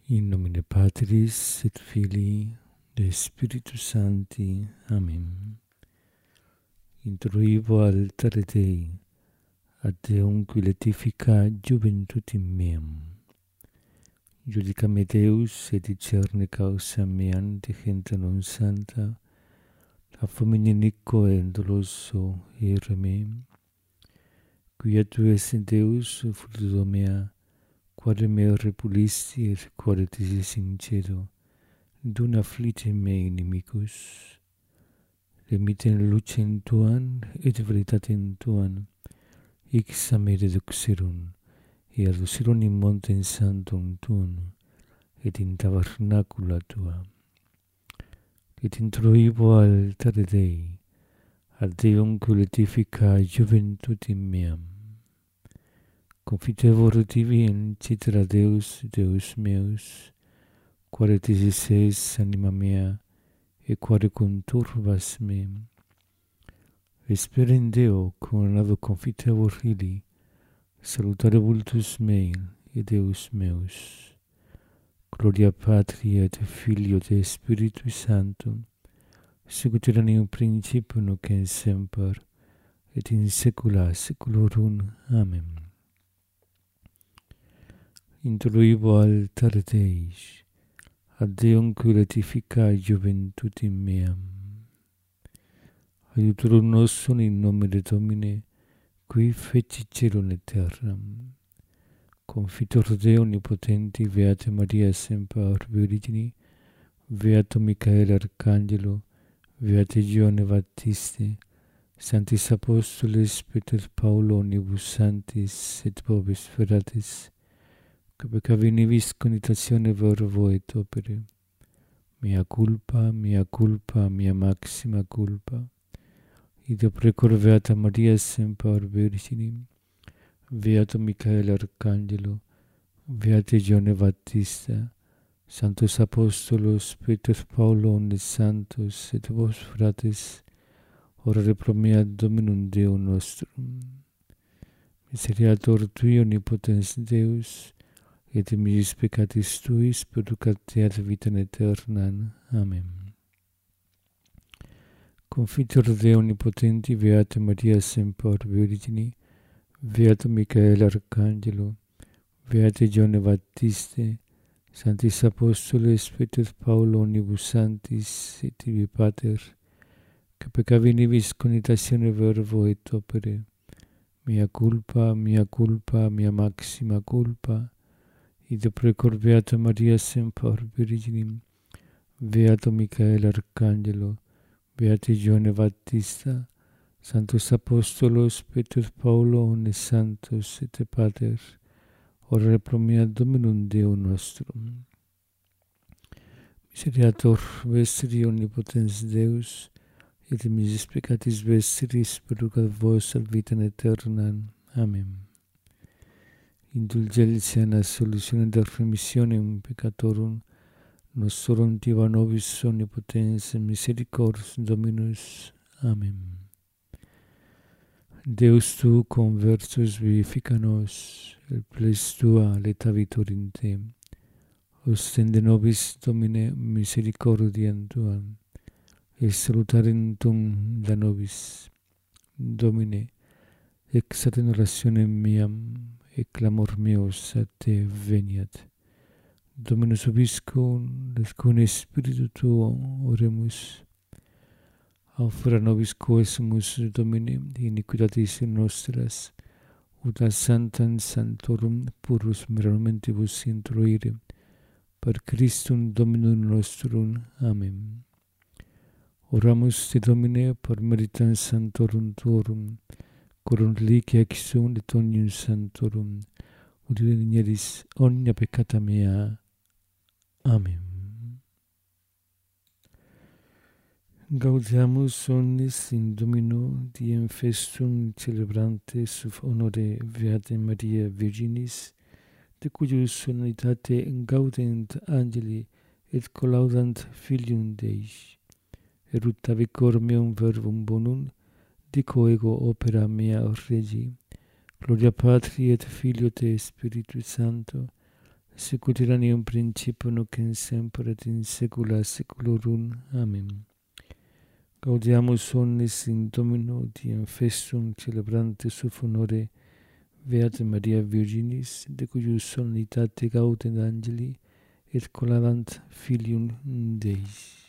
In nomine Patris et Filii et Spiritus Sancti. Amen. Introibo altare Dei, ad Deum qui letifica juventutem meam. Judicame Deus et discerne causa meam de gente non santa, a fomine iniquo et doloso ire meam. Quia tu es Deus, fruto mea, quare me repulisti et quare tisis sincedo, dun afflite me inimicus. Remiten lucem tuam et veritatem tuam, ixam me reduxerum, et aducerum in montem sanctum tuum, et in tabernacula tua. Et introibo altare Dei, ad Deum qui letifica juventutem meam. Confitevor tibi in cetera Deus, Deus meus, quare tisis es anima mea, et quare conturbas me. Vespera in Deo, coronado confitevor ili, salutare vultus mei, et Deus meus. Gloria Patri et Filio et Spiritus Sanctum, sicut erat in principio nunc et semper, et in saecula saeculorum. Amen. Introibo altare Dei, ad Deum qui letifica juventutem meam. Aiutorum nostrum in nomine Domini, qui fecit caelum et terram. Confitor Deo omnipotenti, Beata Maria semper Virgini, Beato Michael Arcangelo, Beate Giovanne Baptiste, Sanctis Apostoles Peter Paulo omnibus sanctis et vobis feratis, que peccavi nibis conitatione verbo et opere. Mea culpa, mea maxima culpa. Ida precor Beata Maria semper Virgini, Beato Michael Arcangelo, Beate Giovanne Baptista, Sanctos Apostolos Peter Paulo omnes santos et vos fratres, orare pro mea Dominum Deum nostrum. Miseriator tui omnipotens Deus, et misis peccatis tuis perducat te ad vitam aeternam. Amen. Confitor Deo omnipotenti, Beata Maria semper Virgini, Beato Michael Arcangelo, Beate Giovanne Baptiste, Sanctis Apostoles Peter Paulo omnibus sanctis et tibi Pater, que peccavi nibis conitatione verbo et opere. Mea culpa, mea maxima culpa. Ida precor Beata Maria semper Virginim, Beato Michael Arcangelo, Beate Giovanne Baptista, Sanctos Apostolos Peter Paulo omnes santos et Pater, orare pro mea Dominum Deum nostrum. Miseriator vestri omnipotens Deus, et misis peccatis vestris perducat vos ad vitam aeternam. Amen. Indulgentia et absolutione et remissionem peccatorum nostrorum diva nobis omnipotens misericors Dominus. Amen. Deus tu conversus vivifica nos, et ples tua letavitur in te. Ostende nobis, Domine, misericordiam tuam, et salutarem tuum da nobis. Domine, exaten orationem meam, et clamor meus a te veniat. Dominus vobiscum, et cum Spiritu tuo oremus. Aufera nobis quesumus, Domine, iniquitatis nostras, ut ad sanctam sanctorum purus miramentibus introire, per Christum Dominum nostrum. Amen. Oramus te, Domine, per meritam sanctorum tuorum, corum reliquia exum et omnium sanctorum, ut linieris omnia peccata mea. Amen. Gaudiamus omnes in Domino diem festum celebrantes sub honore Beatae Maria Virginis, de cuius solennitate gaudent angeli et collaudant Filium Dei. Erutavi cor meum verbum bonum, dico ego opera mea Regi. Gloria Patri et Filio et Spiritus Sancto, sic ut erat in principio, nunc in semper et in saecula saeculorum. Amen. Gaudiamus omnes in Domino diem festum celebrantes sub honore Beata Maria Virginis, de cuius solennitate gaudent angeli, et coladant Filium Dei.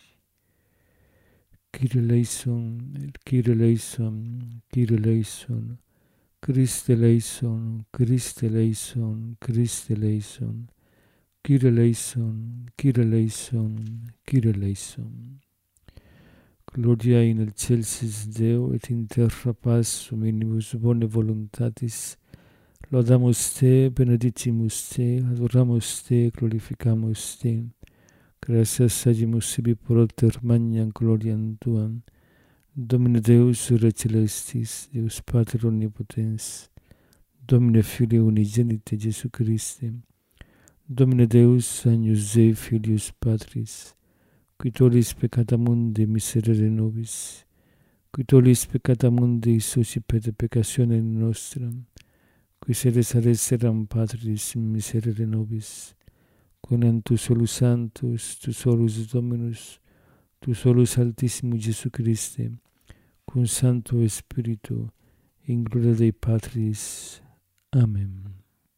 Kyrie eleison, Kyrie eleison, Kyrie eleison, Christe eleison, Christe eleison, Christe eleison, Kyrie eleison, Kyrie eleison, Kyrie eleison. Gloria in excelsis Deo, et in terra paz hominibus bone voluntatis. Laudamus te, benedicimus te, adoramus te, glorificamus te. Gratias agimus sibi propter magnam gloriam tuam. Domine Deus ure celestis, Deus Pater omnipotens, Domine Filii unigenite Jesu Christe, Domine Deus agnus Dei Filius Patris, qui tollis peccata mundi miserere nobis, qui tollis peccata mundi suscipete peccatione nostra, qui sedes ad esseram Patris miserere nobis, quam tu solus Sanctus, tu solus Dominus, tu solus Altissimus Jesu Christe, cum Sancto Spiritu, in gloria Dei Patris. Amen.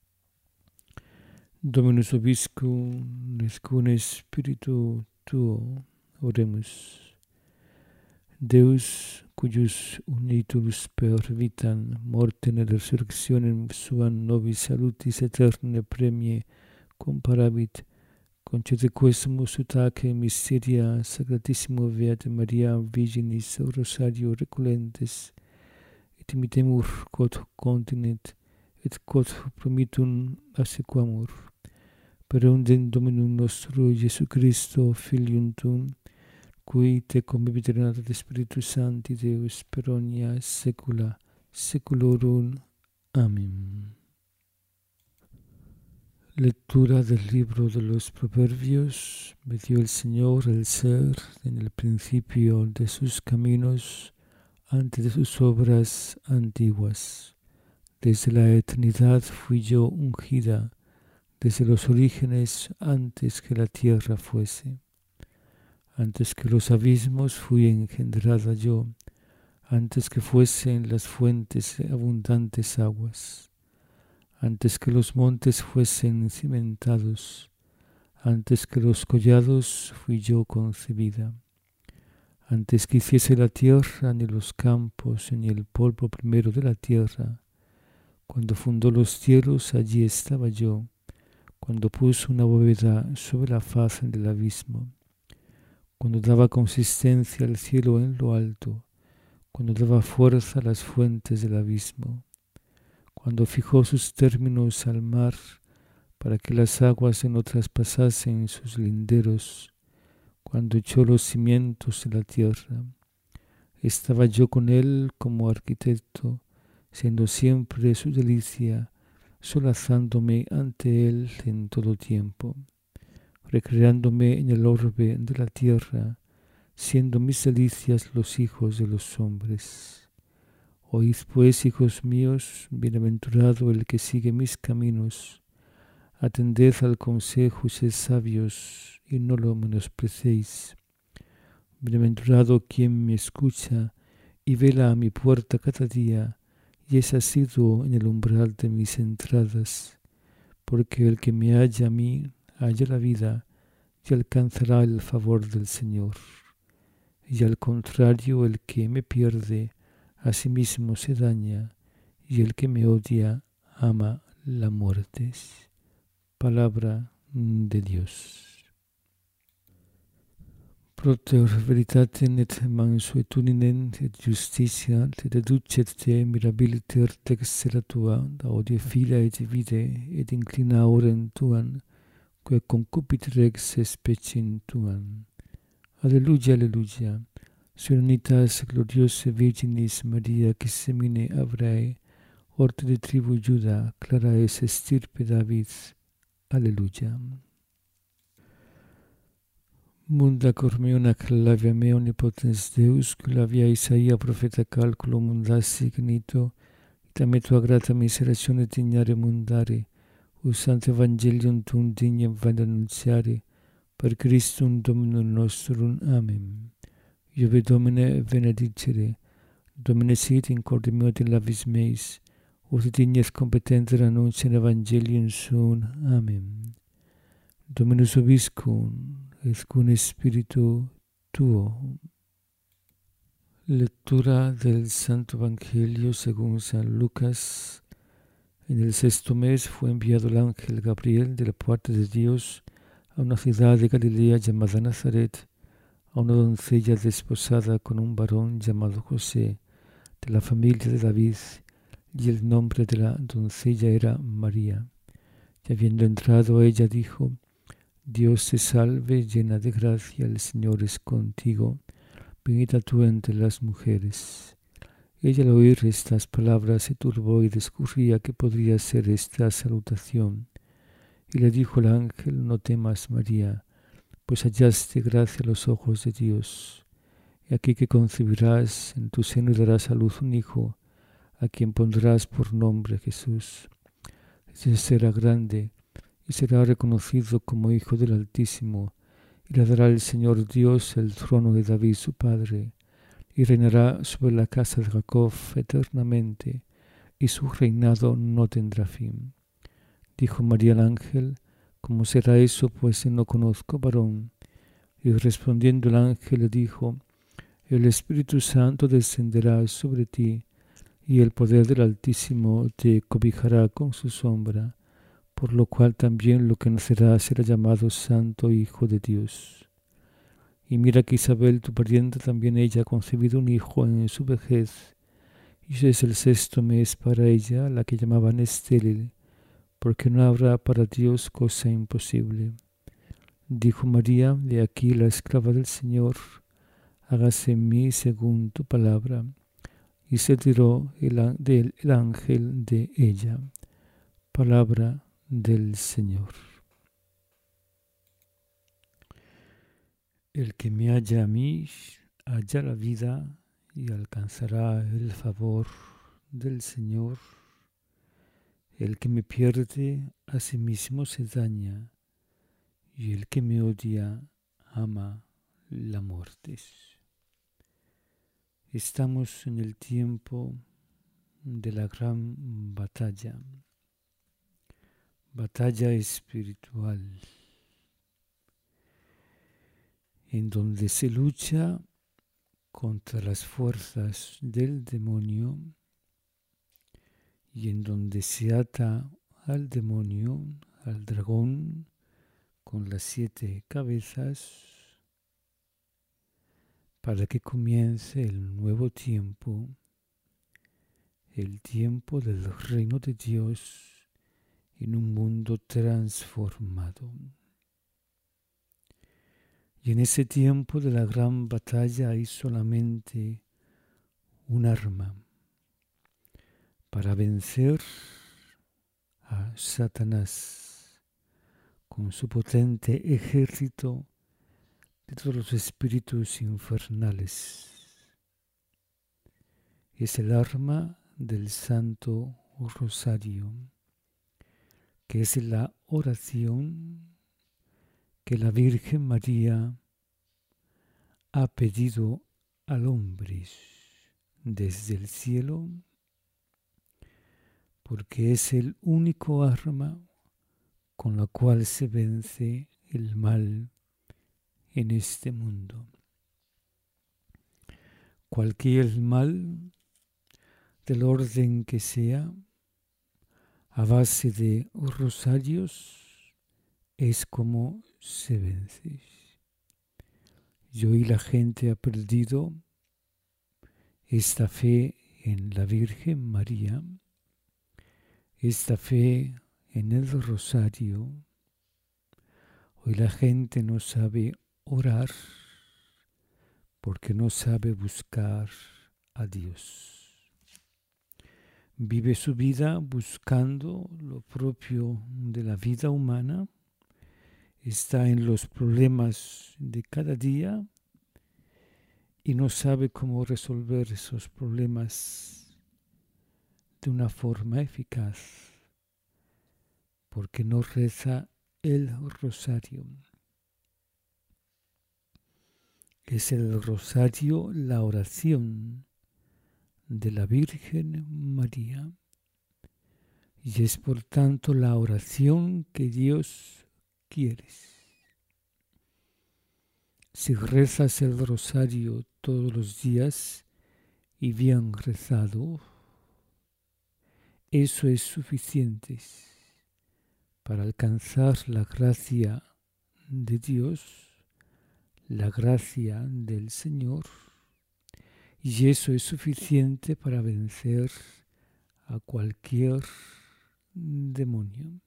Dominus vobiscum, et cum Spiritu tuo, oremus. Deus, cuius unitus per vitam, mortem et resurrectionem suam nobis salutis aeterne premie comparabit, concede quesumus ut ac mysteria Sacratissimo Beate Maria Virginis Rosario recolentes, et imitemur quod continet, et quod promittum assequamur. Per eundem Dominum nostro Iesu Christo, Filium tuum, qui te convivit et Spiritus Sancti Deus per omnia saecula saeculorum. Amen. Lectura del libro de los Proverbios. Me dio el Señor el ser en el principio de sus caminos, antes de sus obras antiguas. Desde la eternidad fui yo ungida, desde los orígenes antes que la tierra fuese. Antes que los abismos fui engendrada yo, antes que fuesen las fuentes de abundantes aguas. Antes que los montes fuesen cimentados, antes que los collados fui yo concebida. Antes que hiciese la tierra, ni los campos, ni el polvo primero de la tierra. Cuando fundó los cielos, allí estaba yo. Cuando puso una bóveda sobre la faz del abismo. Cuando daba consistencia al cielo en lo alto. Cuando daba fuerza a las fuentes del abismo. Cuando fijó sus términos al mar, para que las aguas no traspasasen sus linderos, cuando echó los cimientos de la tierra. Estaba yo con él como arquitecto, siendo siempre su delicia, solazándome ante él en todo tiempo, recreándome en el orbe de la tierra, siendo mis delicias los hijos de los hombres. Oíd pues, hijos míos, bienaventurado el que sigue mis caminos. Atended al consejo y sed sabios, y no lo menosprecéis. Bienaventurado quien me escucha y vela a mi puerta cada día, y es asiduo en el umbral de mis entradas. Porque el que me halla a mí, halla la vida, y alcanzará el favor del Señor. Y al contrario, el que me pierde, a sí mismo se daña, y el que me odia ama la muerte. Palabra de Dios. Propter veritatem et mansuetudinem et justitia te deducet te mirabiliter textera tua, da odie fila et vide, et inclina orem tuam, quae concupit rex speciem tuam. Alleluia, alleluia. Serenitas gloriose Virginis Maria, qui semine Abrae, orte de tribu Juda, clara es estirpe David. Alleluia. Munda cor meum acclavia me omnipotens Deus, clavia Isaia profeta calculo mundassi ignito, ita me tua grata miseratione tignare mundare, O Santo Evangelium tum dignam vada annunciare, per Christum Dominum nostrum. Amen. Iuve Domine benedicere, Domine sit in corde meo in labis meis, ut dignes competenter annunciam Evangelium suum. Amen. Dominus vobiscum, et cum spiritu tuo. Lectura del Santo Evangelio según San Lucas. En el 6º mes fue enviado el ángel Gabriel de la parte de Dios a una ciudad de Galilea llamada Nazaret, a una doncella desposada con un varón llamado José, de la familia de David, y el nombre de la doncella era María. Y habiendo entrado a ella dijo: Dios te salve, llena de gracia, el Señor es contigo, bendita tú entre las mujeres. Ella al oír estas palabras se turbó y discurría qué podría ser esta salutación. Y le dijo el ángel: No temas, María, pues hallaste gracia a los ojos de Dios. Y aquí que concebirás en tu seno y darás a luz un hijo, a quien pondrás por nombre Jesús. Ese será grande y será reconocido como Hijo del Altísimo, y le dará el Señor Dios el trono de David su padre, y reinará sobre la casa de Jacob eternamente, y su reinado no tendrá fin. Dijo María al ángel: ¿Cómo será eso, pues no conozco varón? Y respondiendo el ángel le dijo: El Espíritu Santo descenderá sobre ti, y el poder del Altísimo te cobijará con su sombra, por lo cual también lo que nacerá será llamado Santo Hijo de Dios. Y mira que Isabel, tu parienta, también ella ha concebido un hijo en su vejez, y ese es el 6º mes para ella, la que llamaban estéril, porque no habrá para Dios cosa imposible. Dijo María: de aquí la esclava del Señor, hágase en mí según tu palabra. Y se tiró el ángel de ella. Palabra del Señor. El que me halla a mí, halla la vida y alcanzará el favor del Señor. El que me pierde a sí mismo se daña, y el que me odia ama la muerte. Estamos en el tiempo de la gran batalla espiritual, en donde se lucha contra las fuerzas del demonio y en donde se ata al demonio, al dragón con las 7 cabezas, para que comience el nuevo tiempo, el tiempo del reino de Dios en un mundo transformado. Y en ese tiempo de la gran batalla hay solamente un arma para vencer a Satanás con su potente ejército de todos los espíritus infernales. Es el arma del Santo Rosario, que es la oración que la Virgen María ha pedido al hombre desde el cielo, porque es el único arma con la cual se vence el mal en este mundo. Cualquier mal, del orden que sea, a base de rosarios, es como se vence. Y hoy la gente ha perdido esta fe en la Virgen María, esta fe en el rosario. Hoy la gente no sabe orar porque no sabe buscar a Dios. Vive su vida buscando lo propio de la vida humana, está en los problemas de cada día y no sabe cómo resolver esos problemas de una forma eficaz, porque no reza el rosario. Es el rosario la oración de la Virgen María y es por tanto la oración que Dios quiere. Si rezas el rosario todos los días y bien rezado, eso es suficiente para alcanzar la gracia de Dios, la gracia del Señor, y eso es suficiente para vencer a cualquier demonio.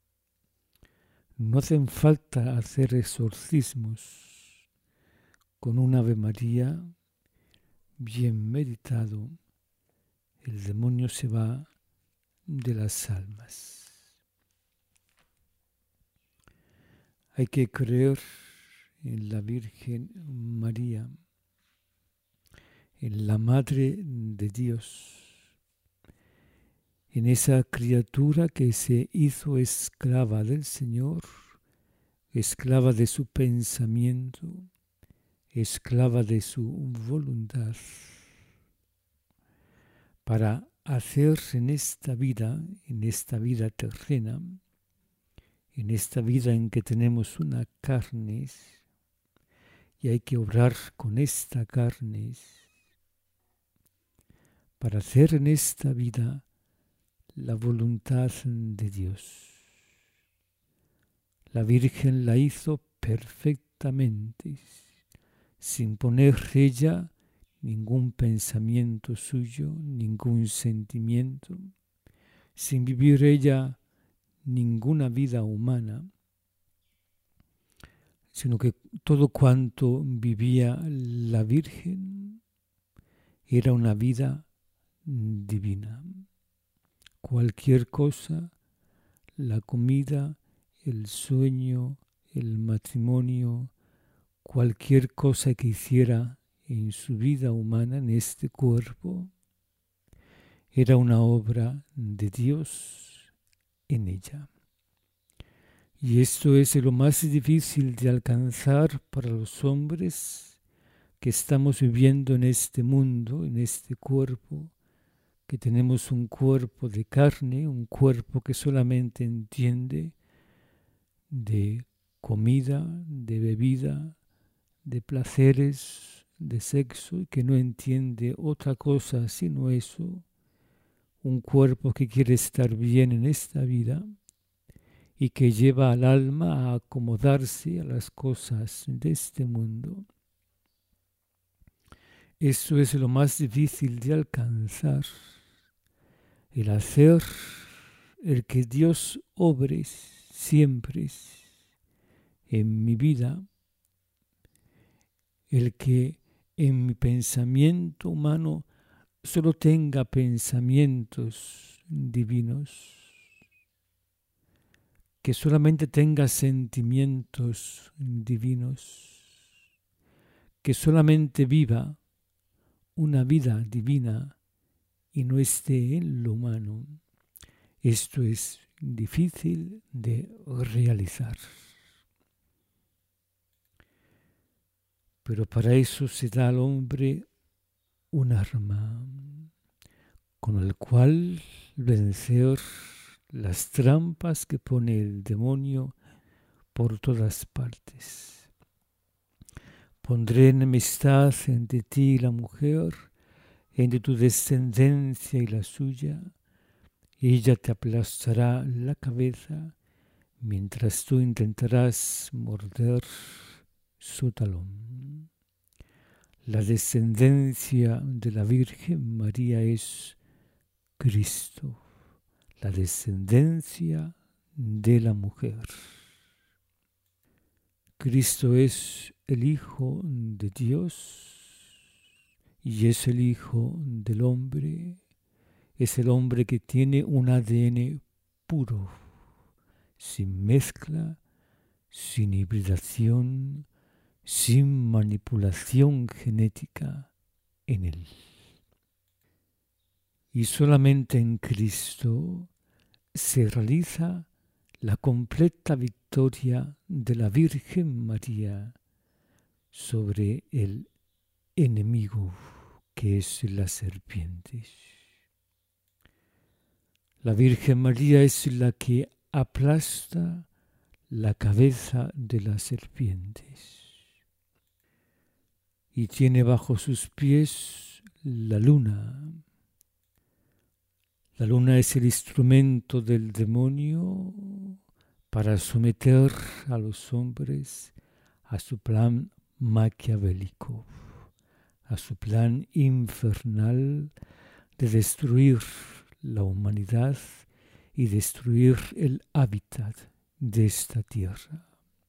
No hacen falta hacer exorcismos. Con un Ave María bien meditado, el demonio se va de las almas. Hay que creer en la Virgen María, en la Madre de Dios, en esa criatura que se hizo esclava del Señor, esclava de su pensamiento, esclava de su voluntad, para hacer en esta vida terrena, en esta vida en que tenemos una carne, y hay que obrar con esta carne, para hacer en esta vida la voluntad de Dios. La Virgen la hizo perfectamente, sin poner ella ningún pensamiento suyo, ningún sentimiento, sin vivir ella ninguna vida humana, sino que todo cuanto vivía la Virgen era una vida divina. Cualquier cosa, la comida, el sueño, el matrimonio, cualquier cosa que hiciera en su vida humana, en este cuerpo, era una obra de Dios en ella. Y esto es lo más difícil de alcanzar para los hombres que estamos viviendo en este mundo, en este cuerpo, que tenemos un cuerpo de carne, un cuerpo que solamente entiende de comida, de bebida, de placeres, de sexo, y que no entiende otra cosa sino eso, un cuerpo que quiere estar bien en esta vida y que lleva al alma a acomodarse a las cosas de este mundo. Eso es lo más difícil de alcanzar, el hacer, el que Dios obre siempre en mi vida, el que en mi pensamiento humano solo tenga pensamientos divinos, que solamente tenga sentimientos divinos, que solamente viva una vida divina y no esté en lo humano. Esto es difícil de realizar. Pero para eso se da al hombre un arma con el cual vencer las trampas que pone el demonio por todas partes. Pondré enemistad entre ti y la mujer, entre tu descendencia y la suya. Ella te aplastará la cabeza, mientras tú intentarás morder su talón. La descendencia de la Virgen María es Cristo, la descendencia de la mujer. Cristo es el Hijo de Dios y es el Hijo del hombre. Es el hombre que tiene un ADN puro, sin mezcla, sin hibridación, sin manipulación genética en él. Y solamente en Cristo se realiza la completa victoria de la Virgen María sobre el enemigo que es la serpiente. La Virgen María es la que aplasta la cabeza de las serpientes y tiene bajo sus pies la luna. La luna es el instrumento del demonio para someter a los hombres a su plan maquiavélico, a su plan infernal de destruir la humanidad y destruir el hábitat de esta tierra.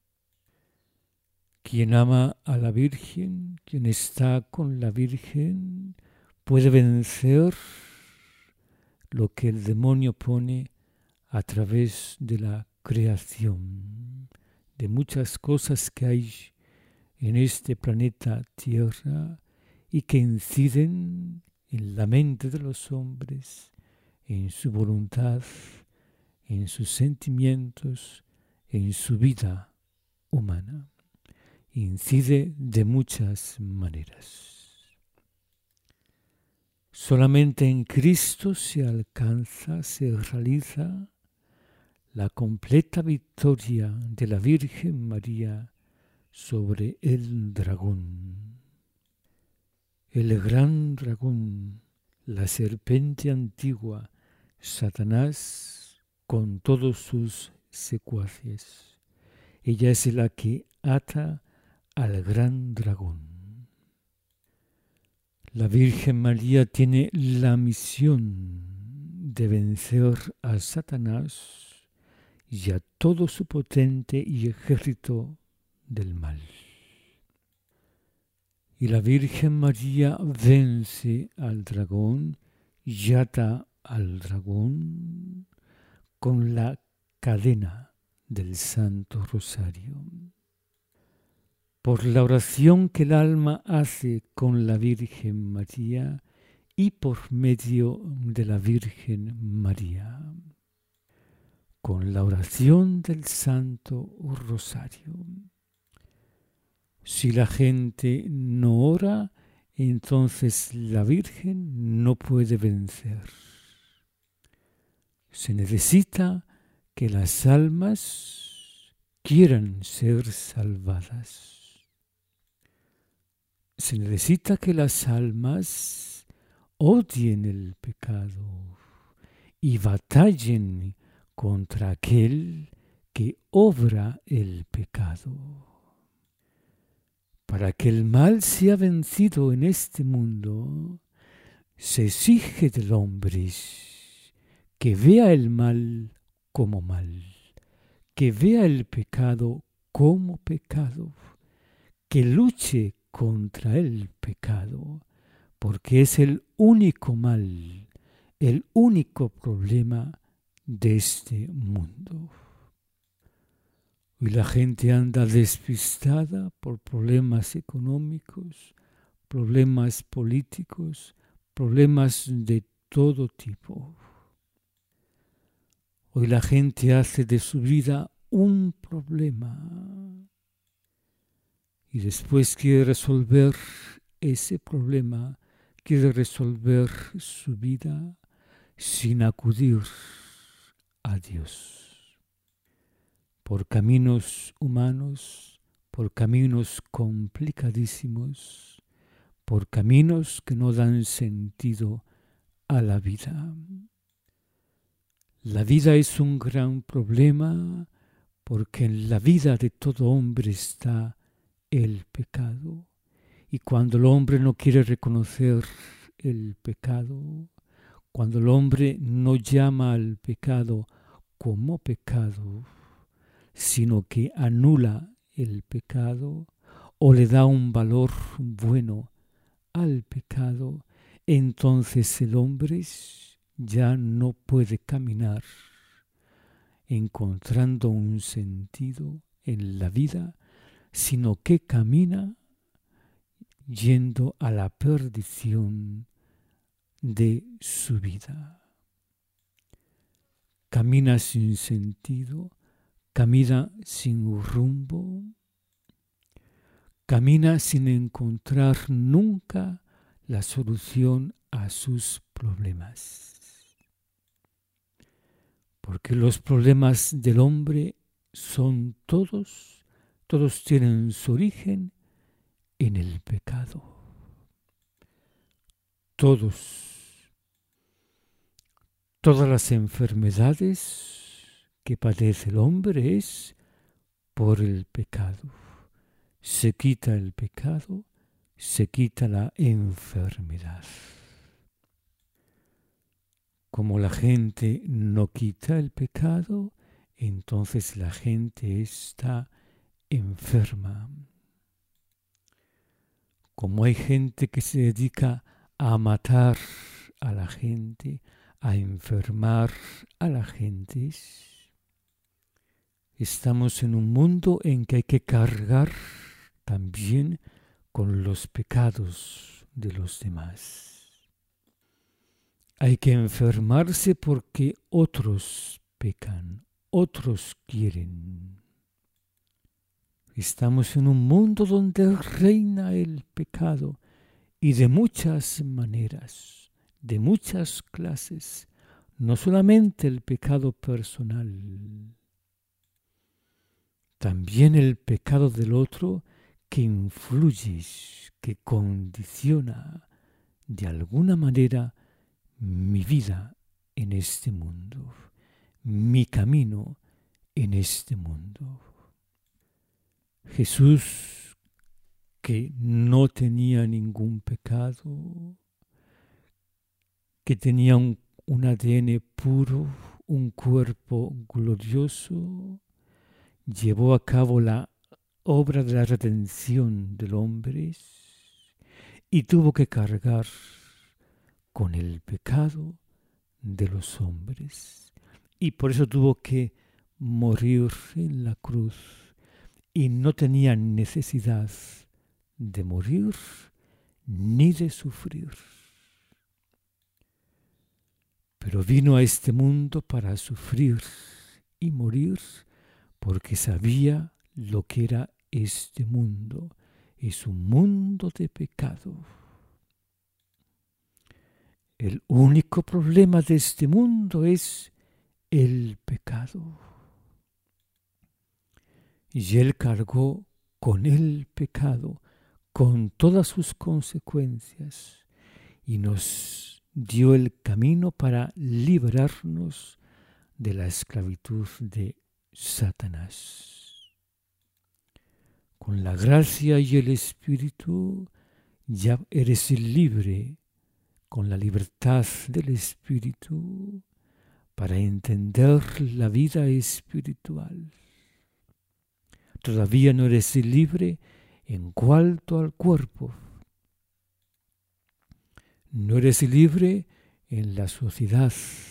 Quien ama a la Virgen, quien está con la Virgen, puede vencer lo que el demonio pone a través de la creación, de muchas cosas que hay en este planeta Tierra y que inciden en la mente de los hombres, en su voluntad, en sus sentimientos, en su vida humana. Incide de muchas maneras. Solamente en Cristo se alcanza, se realiza la completa victoria de la Virgen María sobre el dragón. El gran dragón, la serpiente antigua, Satanás, con todos sus secuaces. Ella es la que ata al gran dragón. La Virgen María tiene la misión de vencer a Satanás y a todo su potente y ejército del mal. Y la Virgen María vence al dragón y ata al dragón con la cadena del Santo Rosario. Por la oración que el alma hace con la Virgen María y por medio de la Virgen María. Con la oración del Santo Rosario. Si la gente no ora, entonces la Virgen no puede vencer. Se necesita que las almas quieran ser salvadas. Se necesita que las almas odien el pecado y batallen contra aquel que obra el pecado. Para que el mal sea vencido en este mundo, se exige del hombre que vea el mal como mal, que vea el pecado como pecado, que luche contra el pecado, porque es el único mal, el único problema de este mundo. Hoy la gente anda despistada por problemas económicos, problemas políticos, problemas de todo tipo. Hoy la gente hace de su vida un problema y después quiere resolver ese problema, quiere resolver su vida sin acudir a Dios. Por caminos humanos, por caminos complicadísimos, por caminos que no dan sentido a la vida. La vida es un gran problema porque en la vida de todo hombre está el pecado. Y cuando el hombre no quiere reconocer el pecado, cuando el hombre no llama al pecado como pecado, sino que anula el pecado o le da un valor bueno al pecado, entonces el hombre ya no puede caminar encontrando un sentido en la vida, sino que camina yendo a la perdición de su vida. Camina sin sentido, camina sin rumbo, camina sin encontrar nunca la solución a sus problemas. Porque los problemas del hombre son todos tienen su origen en el pecado. Todas las enfermedades que padece el hombre es por el pecado. Se quita el pecado, se quita la enfermedad. Como la gente no quita el pecado, entonces la gente está enferma. Como hay gente que se dedica a matar a la gente, a enfermar a la gente, estamos en un mundo en que hay que cargar también con los pecados de los demás. Hay que enfermarse porque otros pecan, otros quieren. Estamos en un mundo donde reina el pecado y de muchas maneras, de muchas clases, no solamente el pecado personal, también el pecado del otro que influye, que condiciona de alguna manera mi vida en este mundo, mi camino en este mundo. Jesús, que no tenía ningún pecado, que tenía un ADN puro, un cuerpo glorioso, llevó a cabo la obra de la redención del hombre y tuvo que cargar con el pecado de los hombres. Y por eso tuvo que morir en la cruz. Y no tenía necesidad de morir ni de sufrir. Pero vino a este mundo para sufrir y morir porque sabía lo que era este mundo. Es un mundo de pecado. El único problema de este mundo es el pecado. Y Él cargó con el pecado, con todas sus consecuencias, y nos dio el camino para librarnos de la esclavitud de Satanás. Con la gracia y el Espíritu ya eres libre, con la libertad del Espíritu, para entender la vida espiritual. Todavía no eres libre en cuanto al cuerpo. No eres libre en la sociedad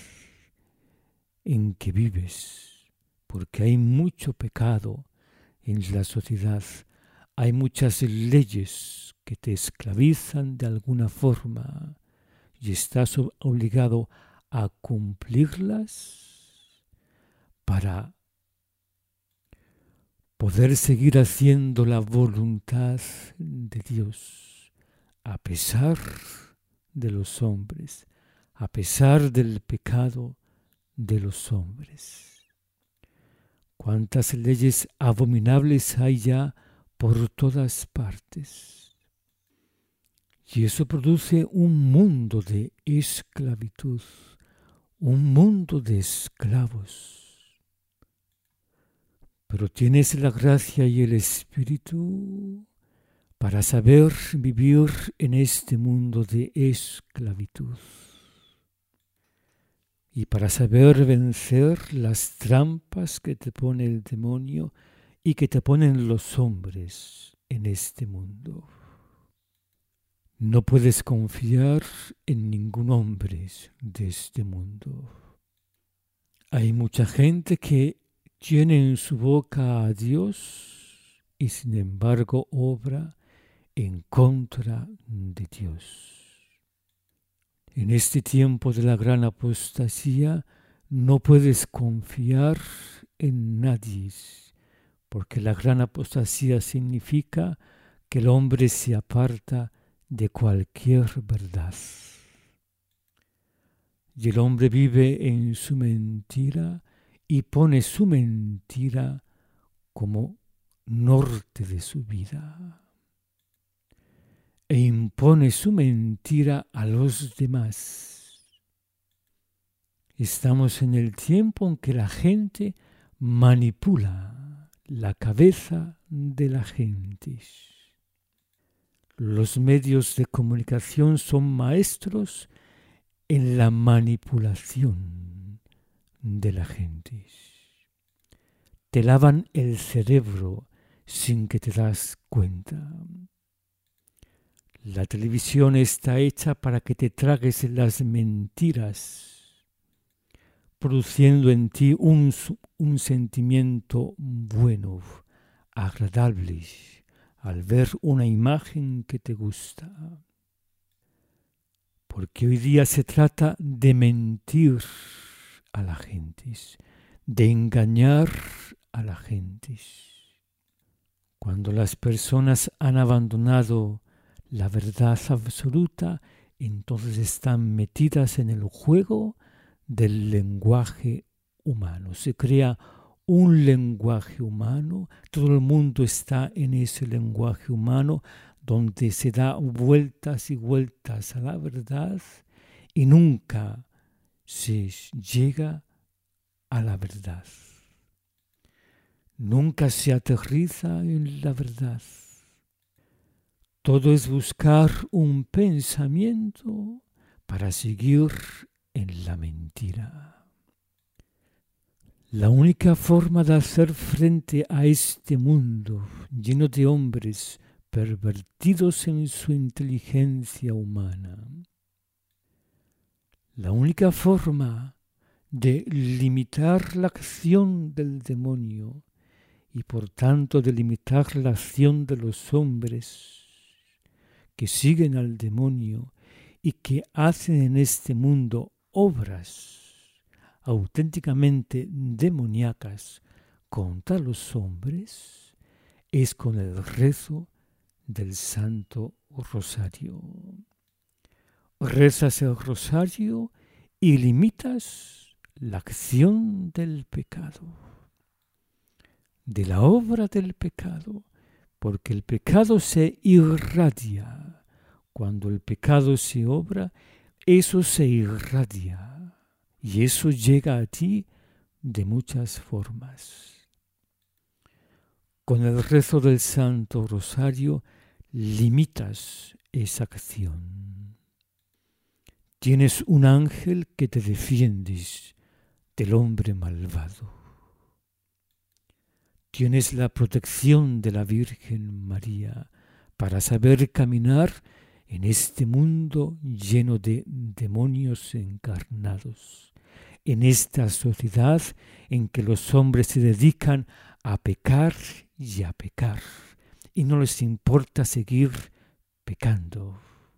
en que vives, porque hay mucho pecado en la sociedad. Hay muchas leyes que te esclavizan de alguna forma y estás obligado a cumplirlas para poder seguir haciendo la voluntad de Dios, a pesar de los hombres, a pesar del pecado de los hombres. Cuántas leyes abominables hay ya por todas partes. Y eso produce un mundo de esclavitud, un mundo de esclavos. Pero tienes la gracia y el Espíritu para saber vivir en este mundo de esclavitud y para saber vencer las trampas que te pone el demonio y que te ponen los hombres en este mundo. No puedes confiar en ningún hombre de este mundo. Hay mucha gente que tiene en su boca a Dios y sin embargo obra en contra de Dios. En este tiempo de la gran apostasía no puedes confiar en nadie, porque la gran apostasía significa que el hombre se aparta de cualquier verdad. Y el hombre vive en su mentira y pone su mentira como norte de su vida. E impone su mentira a los demás. Estamos en el tiempo en que la gente manipula la cabeza de la gente. Los medios de comunicación son maestros en la manipulación de la gente. Te lavan el cerebro sin que te das cuenta. La televisión está hecha para que te tragues las mentiras, produciendo en ti un sentimiento bueno, agradable, al ver una imagen que te gusta. Porque hoy día se trata de mentir a la gente, de engañar a la gente. Cuando las personas han abandonado la verdad absoluta, entonces están metidas en el juego del lenguaje humano. Se crea un lenguaje humano, todo el mundo está en ese lenguaje humano donde se da vueltas y vueltas a la verdad y nunca se llega a la verdad. Nunca se aterriza en la verdad. Todo es buscar un pensamiento para seguir en la mentira. La única forma de hacer frente a este mundo lleno de hombres pervertidos en su inteligencia humana, la única forma de limitar la acción del demonio y por tanto de limitar la acción de los hombres que siguen al demonio y que hacen en este mundo obras auténticamente demoníacas contra los hombres, es con el rezo del Santo Rosario. Rezas el rosario y limitas la acción del pecado, de la obra del pecado, porque el pecado se irradia. Cuando el pecado se obra, eso se irradia. Y eso llega a ti de muchas formas. Con el rezo del Santo Rosario limitas esa acción. Tienes un ángel que te defiende del hombre malvado. Tienes la protección de la Virgen María para saber caminar en este mundo lleno de demonios encarnados, en esta sociedad en que los hombres se dedican a pecar y no les importa seguir pecando.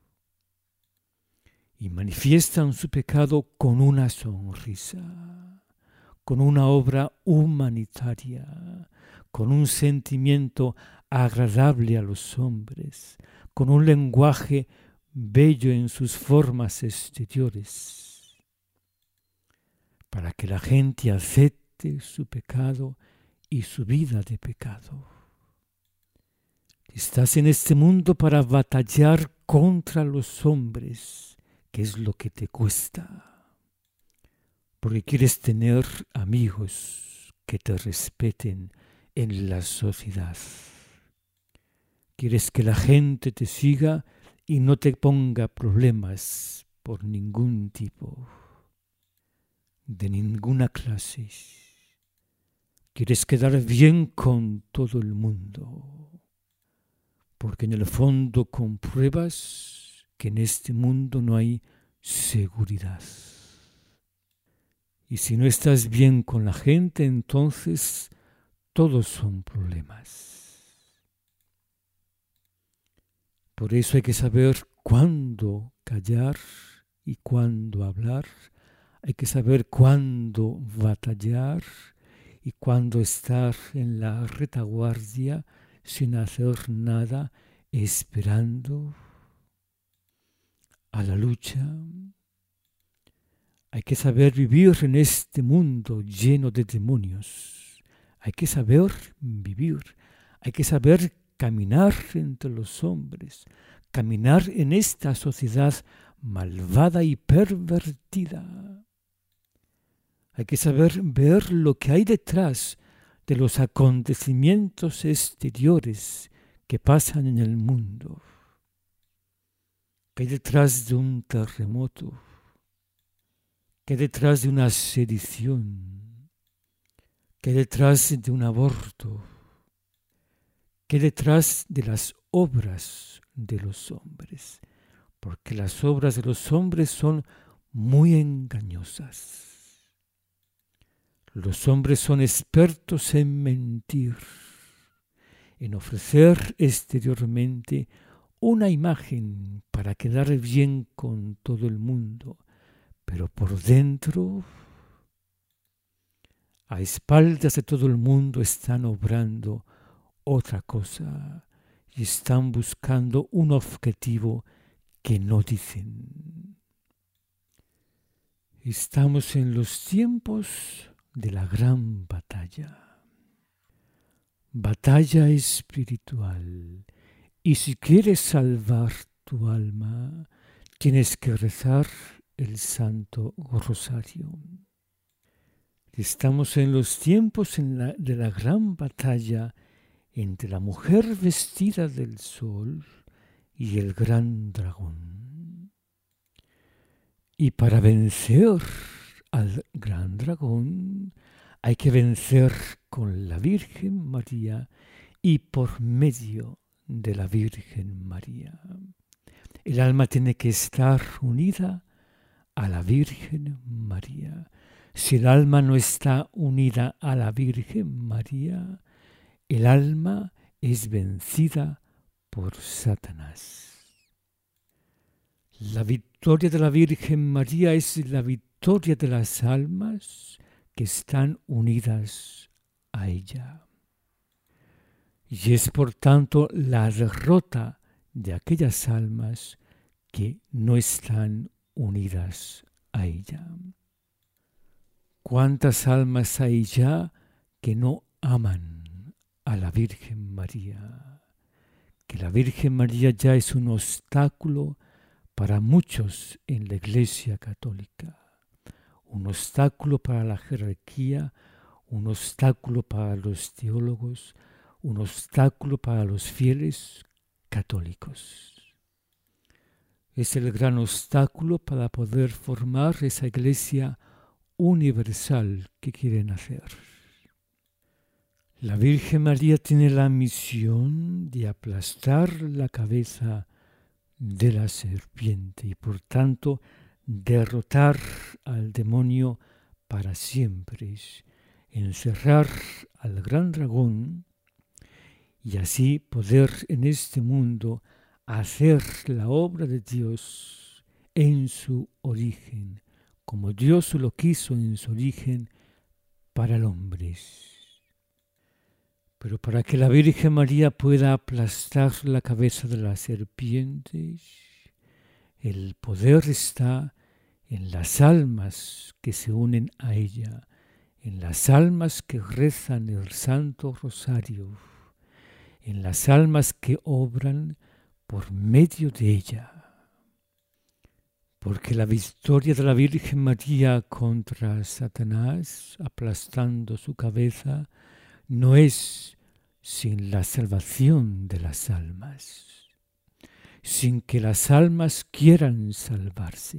Y manifiestan su pecado con una sonrisa, con una obra humanitaria, con un sentimiento agradable a los hombres, con un lenguaje bello en sus formas exteriores, para que la gente acepte su pecado y su vida de pecado. Estás en este mundo para batallar contra los hombres, que es lo que te cuesta, porque quieres tener amigos que te respeten en la sociedad. Quieres que la gente te siga y no te ponga problemas por ningún tipo, de ninguna clase. Quieres quedar bien con todo el mundo, porque en el fondo compruebas que en este mundo no hay seguridad. Y si no estás bien con la gente, entonces todos son problemas. Por eso hay que saber cuándo callar y cuándo hablar. Hay que saber cuándo batallar y cuándo estar en la retaguardia sin hacer nada, esperando a la lucha. Hay que saber vivir en este mundo lleno de demonios. Hay que saber vivir. Hay que saber caminar entre los hombres. Caminar en esta sociedad malvada y pervertida. Hay que saber ver lo que hay detrás de los acontecimientos exteriores que pasan en el mundo. Que hay detrás de un terremoto. Que hay detrás de una sedición. Que hay detrás de un aborto. Que hay detrás de las obras de los hombres. Porque las obras de los hombres son muy engañosas. Los hombres son expertos en mentir, en ofrecer exteriormente una imagen para quedar bien con todo el mundo, pero por dentro, a espaldas de todo el mundo, están obrando otra cosa y están buscando un objetivo que no dicen. Estamos en los tiempos de la gran batalla. Batalla espiritual. Y si quieres salvar tu alma, tienes que rezar el Santo Rosario. Estamos en los tiempos de la gran batalla entre la mujer vestida del sol y el gran dragón. Y para vencer al gran dragón hay que vencer con la Virgen María y por medio de la Virgen María. El alma tiene que estar unida a la Virgen María. Si el alma no está unida a la Virgen María, el alma es vencida por Satanás. La victoria de la Virgen María es la victoria de las almas que están unidas a ella. Y es por tanto la derrota de aquellas almas que no están unidas a ella. ¿Cuántas almas hay ya que no aman a la Virgen María? Que la Virgen María ya es un obstáculo para muchos en la Iglesia Católica. Un obstáculo para la jerarquía, un obstáculo para los teólogos, un obstáculo para los fieles católicos. Es el gran obstáculo para poder formar esa Iglesia universal que quieren hacer. La Virgen María tiene la misión de aplastar la cabeza de la serpiente y por tanto derrotar al demonio para siempre, encerrar al gran dragón y así poder en este mundo hacer la obra de Dios en su origen, como Dios lo quiso en su origen para el hombre. Pero para que la Virgen María pueda aplastar la cabeza de la serpiente, el poder está en las almas que se unen a ella, en las almas que rezan el Santo Rosario, en las almas que obran por medio de ella. Porque la victoria de la Virgen María contra Satanás, aplastando su cabeza, no es sin la salvación de las almas, sin que las almas quieran salvarse.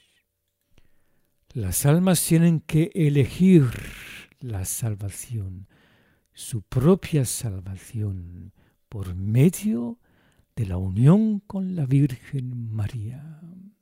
Las almas tienen que elegir la salvación, su propia salvación, por medio de la unión con la Virgen María.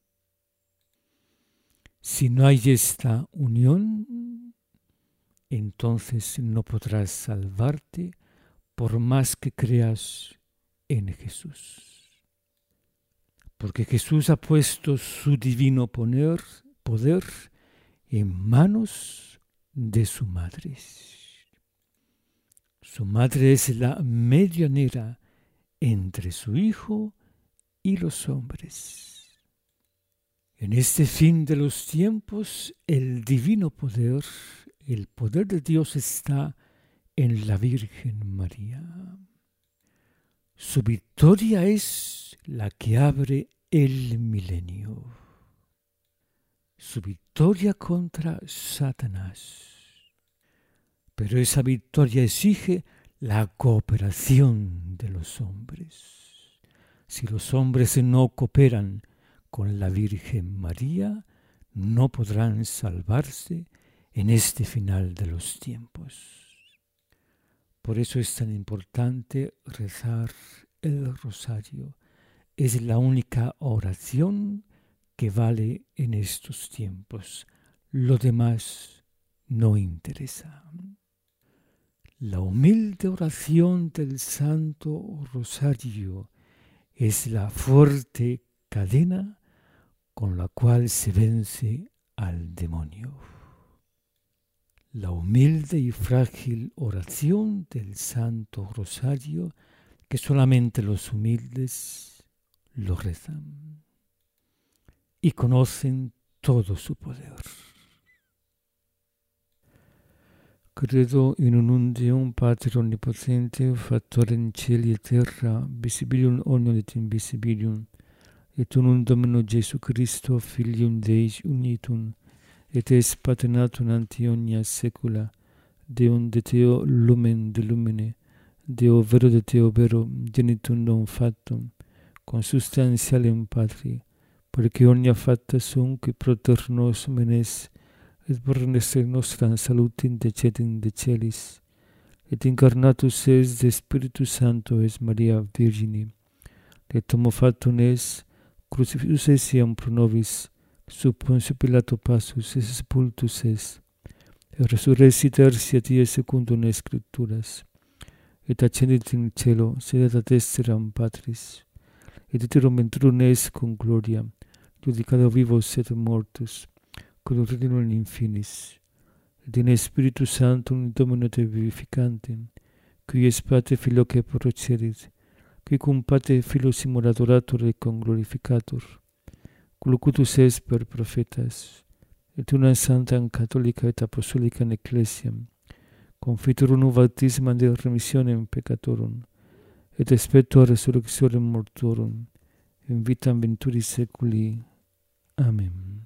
Si no hay esta unión, entonces no podrás salvarte por más que creas en Jesús. Porque Jesús ha puesto su divino poder en manos de su madre. Su madre es la medianera entre su Hijo y los hombres. En este fin de los tiempos, el divino poder, el poder de Dios está en la Virgen María. Su victoria es la que abre el milenio. Su victoria contra Satanás. Pero esa victoria exige la cooperación de los hombres. Si los hombres no cooperan con la Virgen María, no podrán salvarse en este final de los tiempos. Por eso es tan importante rezar el rosario. Es la única oración que vale en estos tiempos. Lo demás no interesa. La humilde oración del Santo Rosario es la fuerte cadena con la cual se vence al demonio. La humilde y frágil oración del Santo Rosario que solamente los humildes lo rezan y conocen todo su poder. Credo in unum Deum Pater omnipotente, factorem caeli et terra, visibilium omnium et invisibilium, et unum Domino Jesu Christo, Filium Dei unitum, et es paternatum ante omnia saecula, Deum de Deo lumen de lumine, Deo vero de Deo vero, genitum non factum, consubstantialem Patri, perque omnia facta sunt pro nos menes, et per nostram salutim decedim de celis, et incarnatus es de Spiritus Sancto es Maria Virgini, et homo factum es, crucifixus es iam pro nobis, sub Pontio Pilato passus es sepultus es, et resurrexit tertia die secundum Scripturas, et ascendit in cielo, sedet ad dexteram Patris, et iterum ventrum es cum gloria, judicado vivos et mortus, coloridum in infinis, et in Spiritus Sanctum Domino te vivificantem, qui es Pater Filoque procedit, qui cum Pater Filo simul adorator et cum glorificator, locutus es per prophetas, et una sanctam catholica et apostolicam ecclesiam, confitur unum baptismam de remissionem peccatorum, et expecto a resurrectione mortorum, in vitam venturi saeculi. Amen.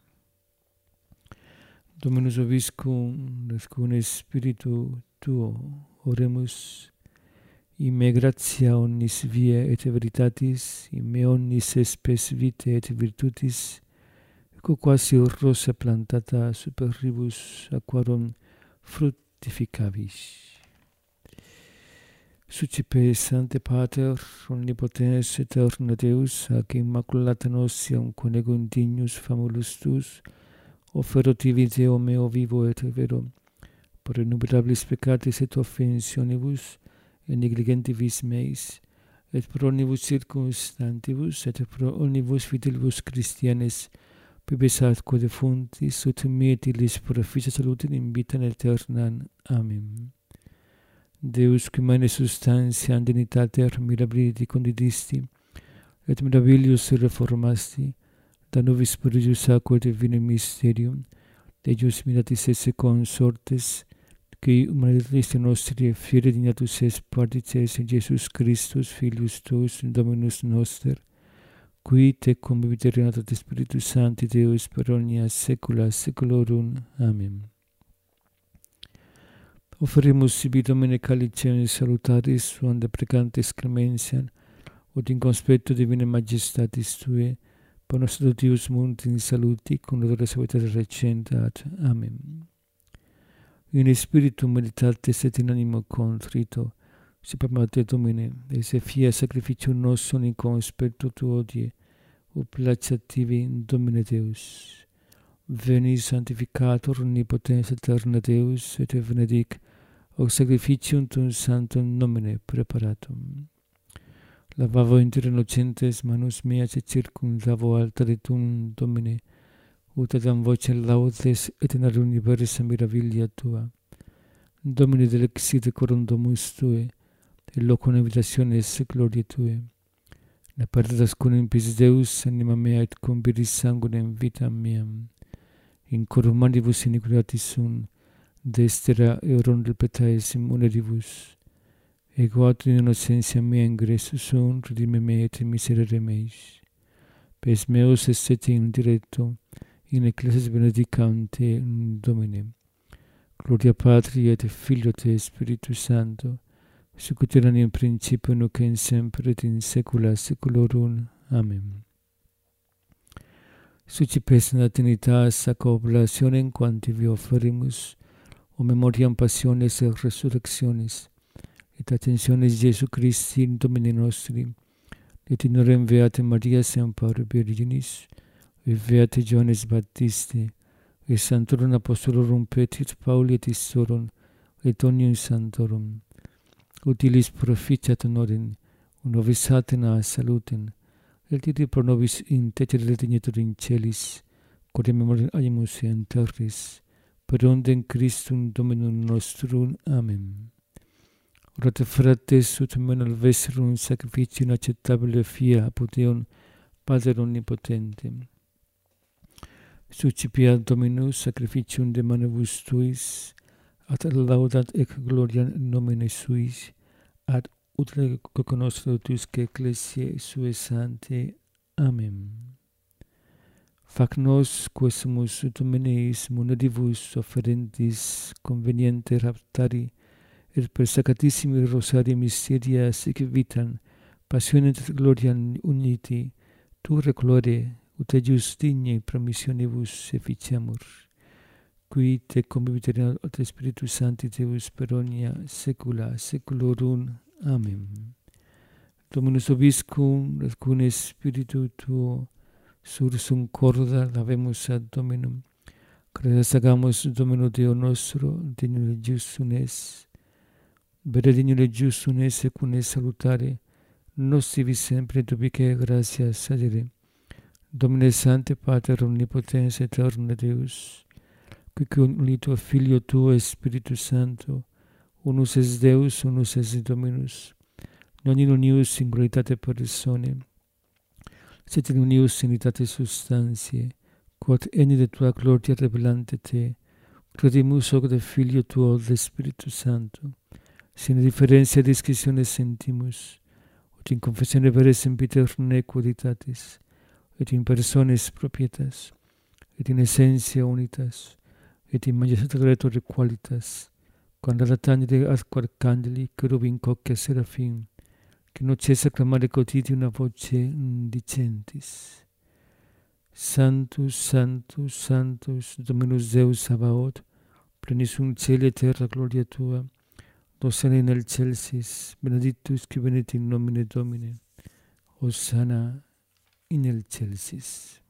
Dominus vobiscum, nescun spiritu tuo, oremus, in me gratia omnis via et veritatis, in me omnis spes vitae et virtutis, eco quasi rosa plantata super ribus aquarum fructificabis. Sucipe Sancte Pater, omnipotens aeterna Deus, ac immaculata notiam conegum dignus famulus tuus, offero tibi Deo meo vivo et vero, per innumerabilis peccatis et offensionibus, et negligentibus meis, et pro omnibus circumstantibus, et pro omnibus fidelibus Christianes, pebis atque defuntis, ut mietilis proficia salutem in vitam aeternam. Amen. Deus, qui mane substantiam dignitater mirabiliti condidisti, et mirabilius reformasti, da nobis spiritus aquae divinem mysterium, eius miratis esse consortes, qui humanitatis nostri fiere dignatus es partices in Jesus Christus, Filius tuus, Dominus noster, qui te convivit et Spiritus Sancti Deus per omnia saecula saeculorum. Amen. Offerimus sibi Domine calicem salutaris, onde precantes clementiam, ut in conspectu divine majestatis Tue, per nostro Deus mundi in saluti, cum odore salutatis recentat. Amen. In spiritu meditatis et in animo contrito, si permate Domine, et se fia sacrificium nostrum in conspectu Tuo die, ut placeat tibi, Domine Deus. Veni sanctificator omnipotens aeterna Deus, et benedic hoc sacrificium tuum sanctum nomine preparatum. Lavavo inter innocentes manus meas et circumdavo altare tuum, Domine, ut adam vocem laudes et in universa mirabilia Tua. Domine delexite corondomus Tue, et locum habitationes gloriae Tue. Ne partas cum impis Deus, anima mea et cum viris sanguinem vitam meam. In corum manibus iniquitatis sunt, destera eorum repetaes immuneribus. Ego autem in innocentia mea ingresso sunt, redime me et miserere meis. Pes meus est in diretto, in ecclesias benedicante Domine. Gloria Patri et Filio et Spiritus Sancto, sic ut erat in principio nunc et semper et in saecula saeculorum. Amen. Sucipes Natinitas ac oblationem quam tibi offerimus, o memoriam passiones et resurrectionis, et ascensionis Iesu Christi Domini nostri, et in orem Beate Maria Semper Virginis, et Beate Johannes Baptiste, et Sanctorum Apostolorum Petri et Pauli et Istorum, et omnium sanctorum, utilis proficiat honorem, nobis atena salutem, et iti pro nobis intercedere dignitur in celis, quod memoriam agimus in terris, per ondem Christum Dominum nostrum. Amen. Orate frates ut menor veserum sacrificium acceptabile fia apud Deum Pater omnipotentem. Sucipiat Dominus sacrificium de manibus Tuis, ad laudat ec gloria nomine suis, ad utile cognoscitusque ecclesiae Suae Sanctae. Amen. Fac nos, quae sumus Dominis munedibus offerentis conveniente raptari, et per sacratissimi rosarii mysteria sic vitam, passionem et gloriam uniti, tu recolore, ut ejus digne promissionibus efficiamur, qui te conviviterim ad Spiritus Sancti Deus per omnia saecula saeculorum. Amen. Dominus vobiscum, et cum Spiritu tuo, sursum corda lavemus ad Dominum, credas agamus Domino Deo nostro, dignum et justum es, vere dignum et justum es secum es salutare, nos tibi sempre dubique gratias adire. Domine Sancte Pater omnipotens aeternus Deus, qui unito Filio tuo Spiritus Sancto, unus es Deus, unus es Dominus, non in unius singularitate personae, sed in unius unitate substantiae, quod eni de tua gloria revelante te, credimus hoc de Filio tuo de Spiritus Sancto, sine differentia disquisione sentimus, ut in confessione vere sempiterne quoditatis, et in persones propietas, et in essentia unitas, et in majestate creatore qualitas, quam ad tangere ad arcangeli, cherubim coque serafim, que non cessa clamare quotidium una voce dicentis. Sanctus, Sanctus, Sanctus, Dominus Deus Sabaoth, plenis sunt caeli et terra gloria tua, Hosanna in excelsis, benedictus qui venit in nomine Domini, Hosanna in excelsis.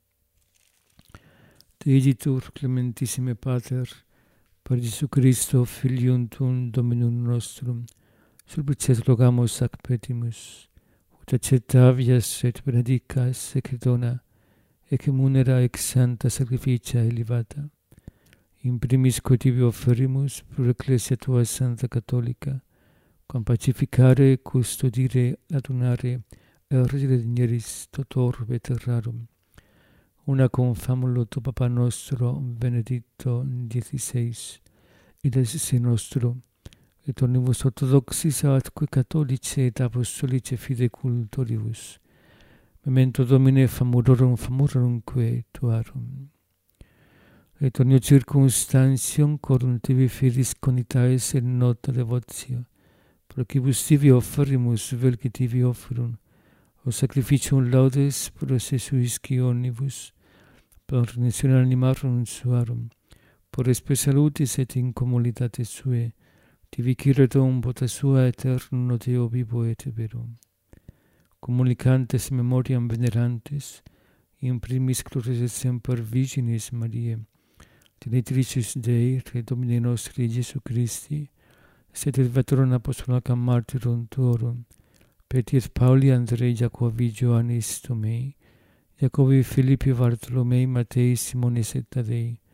Te igitur, clementissime Pater, per Iesu Christo, Filium tuum Dominum nostrum, supplices rogamus ac petimus, ut accettavias et benedicas ec dona, ec munera ec santa sacrificia elevata, in primis quo tibi offerimus pro ecclesia tua Santa Catholica, quam pacificare, custodire, adunare, et regere digneris tot orbe terrarum, una cum famulo tu Papa nostro Benedicto XVI, et esse nostro, et omnibus orthodoxis atque catholice et apostolice fide cultoribus, memento Domine famurorumque tuarum. Et omnio circumstantium corum tibi fidis conitaes in nota devotio, procibus tibi offerimus vel qui tibi offerum, o sacrificium laudes pro se suisci omnibus, per remissione animarum suarum, por espe salutis et in communitate sue, tibi ciretum vota sua eterno Deo vivo et vero. Communicantes memoriam venerantes, in primis glorias et semper Virginis Mariae, Genitrix Dei, Re Domini nostri Iesu Christi, sed advertorum apostolacam martyrum tuorum, Petri et Pauli, Andrei, Jacobi, Ioannis, Tomei, Jacobi, Philippi, Bartolomei, Matei, Simonis et Tadei,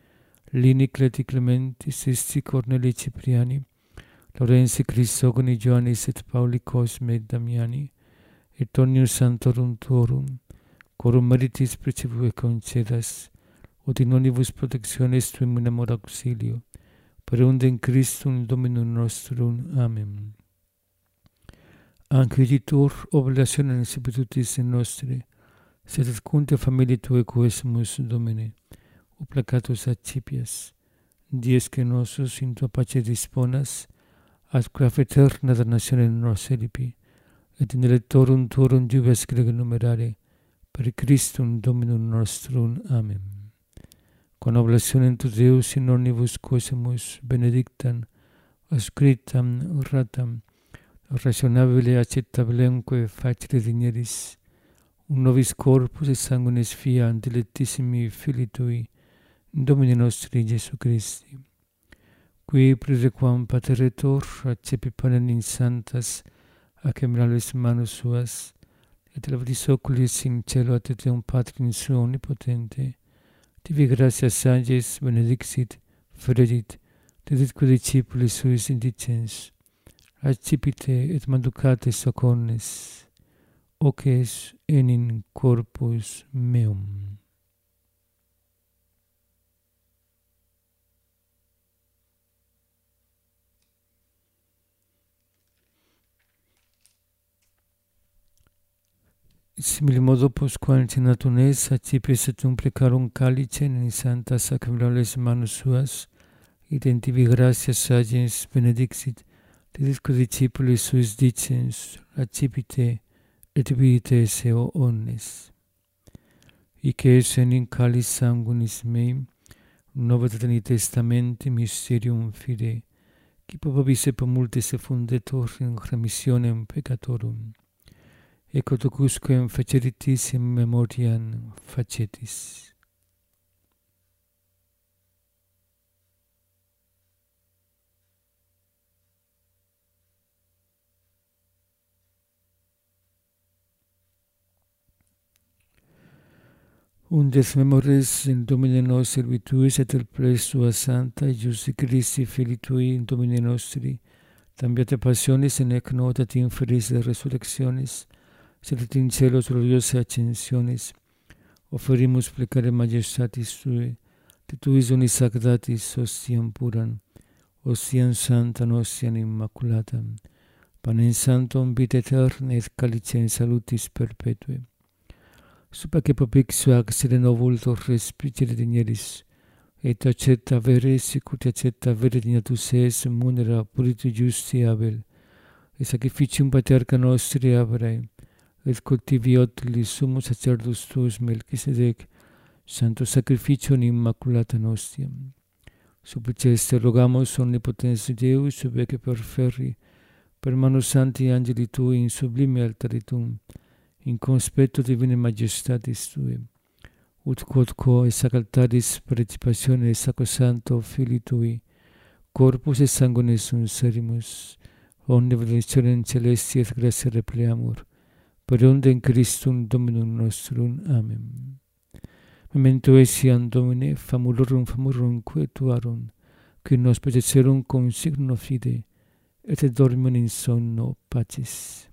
Lini Cleti Clementi, Sisti Corneli Cipriani, Lorenzi Crisogoni, Ioannis et Pauli Cosme et Damiani, et omnium santorum tuorum, quorum meritis precipue concedas, ut in onibus protectiones tuum in amor auxilio, per undem Christum Dominum nostrum. Amen. Anquiritur oblationem subitutis nostri, sed et cunte familiae Tuae quesumus, Domine, o placatus accipias, dies que nosus in Tua pace disponas, atque eterna damnatione nos elipi, et in electorum Tuorum juves grege numerare, per Christum Dominum nostrum. Amen. Con oblationem tu Deus in omnibus quesumus benedictam, ascriptam, ratam, rationabile acceptablemque facere digneris, un nobis corpus et sanguinis fiat dilectissimi Filii Tui, Domini nostri Iesu Christi, qui prerequam Pateretor accepi panem in santas ac emeralis manus suas, et levatis oculis in cielo ad Deum Patrim suo omnipotente, tibi gratias sages benedixit, fredit, deditque discipulis suis indicens, accipite et manducate socornes, oces enim corpus meum. Simili modo postquam cenatum es, accipies et imprecarum calicem in santas sacramentales manus suas, et in tibi gratias sagens benedixit, deditque discipulis suis dicens, accipite et vite seo omnes. Ice es enim calis sanguinis meim, Nova Testamentum mysterium fide, qui popabis et multis effundetur in remissionem peccatorum, ecco tocusquem faceritis in memoriam facetis. Undes memores in Domine nos servituis et el ples sua santa, Iesusi Christi, Filii Tui, in Domine nostri, tambiate passionis in ec notat inferis de resurrectionis, sed et in celos gloriosae ascensionis, offerimus plecare majestatis Tue, de Tuis unis ac datis ostiam puram, ostiam santam, ostiam immaculatam, panem sanctum vitae aeterna et calicem salutis perpetue. Supa que propixio ac serenovultor respicere digneris, et accetta vere sicut accetta vere dignatus es munera puritu justi Abel, et sacrificium patriarcha nostri Abraham, et cultiviot li summus sacerdus tuus Melchisedec, santo sacrificium immaculata nostiam. Suppliceste rogamus omnipotens Deus, sub ecce perferri, per manus santi angeli Tui in sublime altaritum, in conspecto divine majestatis Tue, ut quodquo es ac altaris participatione sacrosancto Filii Tui, corpus et sanguinis sunt serimus, omne benedictionem celesti et gratia repleamur, per undem Christum Dominum nostrum. Amen. Memento etiam Domine, famulorum quetuarum, qui nos petecerum consigno fide, et dormium in sonno pacis.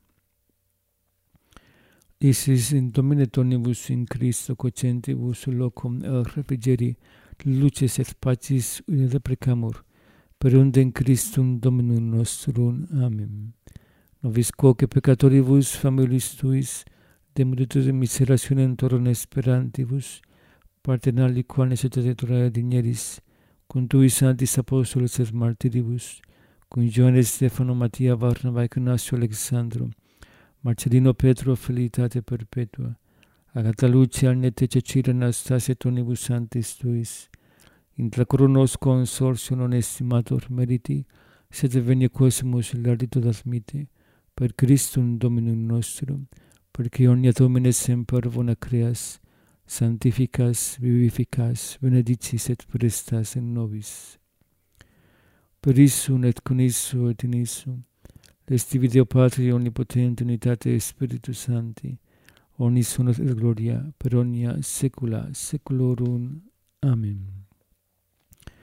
Isis in Domine tonibus in Christo cocentibus locum refrigeri, luces et pacis unida precamur, per undem Christum Dominum nostrum. Amen. Nobis quoque peccatoribus familiis Tuis, de multitude miserationem torum esperantibus, partenali quam necessitatea digneris, cum Tuis sanctis apostolos et martiribus, cum Ioannes Stefano, Mattia, Barnaba, Ignacio, Alexandro, Marcellino, Petro, felicitate perpetua, Agata Lucia, Annete, Cecilia, Anastasia, et omnibus sanctis Tuis, intra coronos consortio non estimator meriti, sed venia quesumus lauditud admite, per Christum Dominum nostrum, perque omnia Domine semper bona creas, sanctificas, vivificas, benedicis et prestas in nobis. Per issum et con issum et in issum, lestivi Deo Patri omnipotente unitate Spiritus Sancti, omnis honor et gloria per omnia saecula saeculorum. Amen.